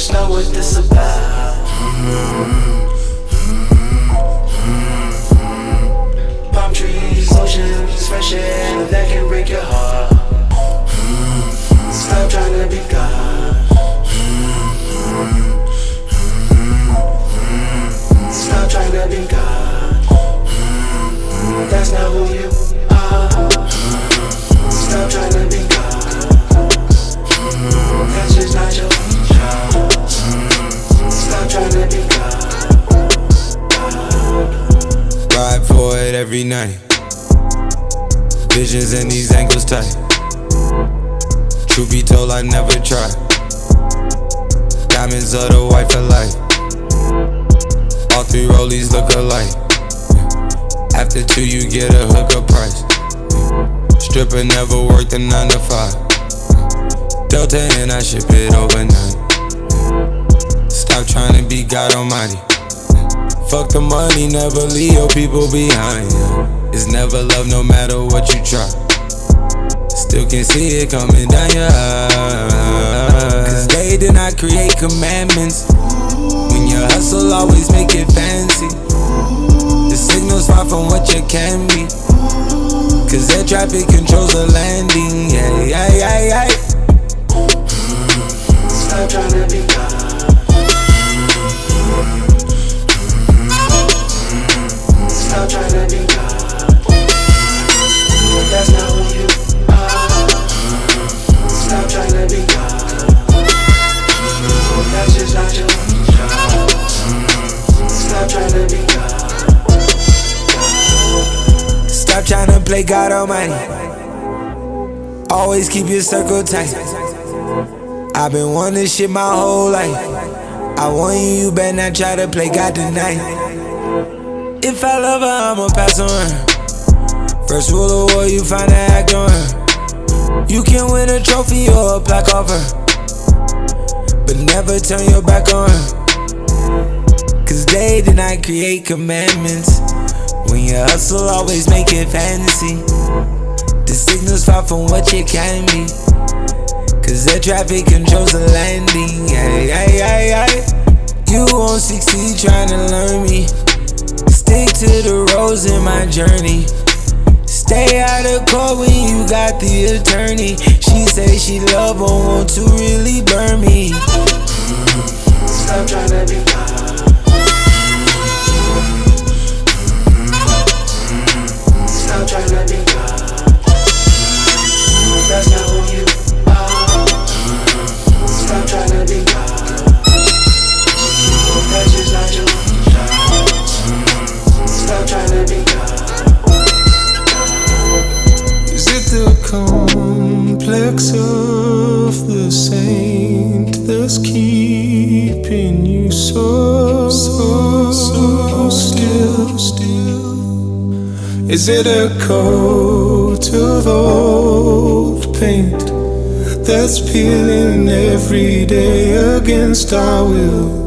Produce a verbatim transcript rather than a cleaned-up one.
just know what this about. Palm trees, oceans, fresh air that can break your heart. Stop trying to be God. Stop trying to be God. That's not who you are. Stop trying to be God. That's just not your job. Stop trying to be God. Ride for it every night. Visions in these ankles tight. Truth be told, I never tried. Diamonds are the white for life. All three rollies look alike. After two, you get a hookup price. Stripper never worked a nine to five. Delta and I ship it overnight. Stop trying to be God Almighty. Fuck the money, never leave your people behind. It's never love no matter what you try. Still can see it coming down your eyes. Cause they did not create commandments. When you hustle, always make it fancy. The signal's far from what you can be. Cause air traffic controls the landing. Yeah, yeah, yeah, yeah. Stop trying to be God. Stop trying to be God. That's not who you are. Stop trying to be God. That's just not your job. Stop trying to be God. Stop trying to play God Almighty. Always keep your circle tight. I've been wanting this shit my whole life. I want you, you better not try to play God tonight. If I love her, I'ma pass on her. First rule of war, you find an act on her. You can win a trophy or a plaque off her, but never turn your back on her. Cause they did not create commandments. When you hustle, always make it fancy. The signal's far from what you can be. Cause air traffic controls the landing. Ay, ay, ay, ay. You won't succeed trying to learn me. Stick to the roads in my journey. Stay out of court when you got the attorney. She say she love but want to really burn me. Stop trying to be God. Stop trying to be God. That's not who you are. Stop trying to be God. That's just not your job. Stop trying to be God. Is it the complex of the saint that's keeping you so, so, so still, still? Is it a coat of old paint that's peeling every day against our will?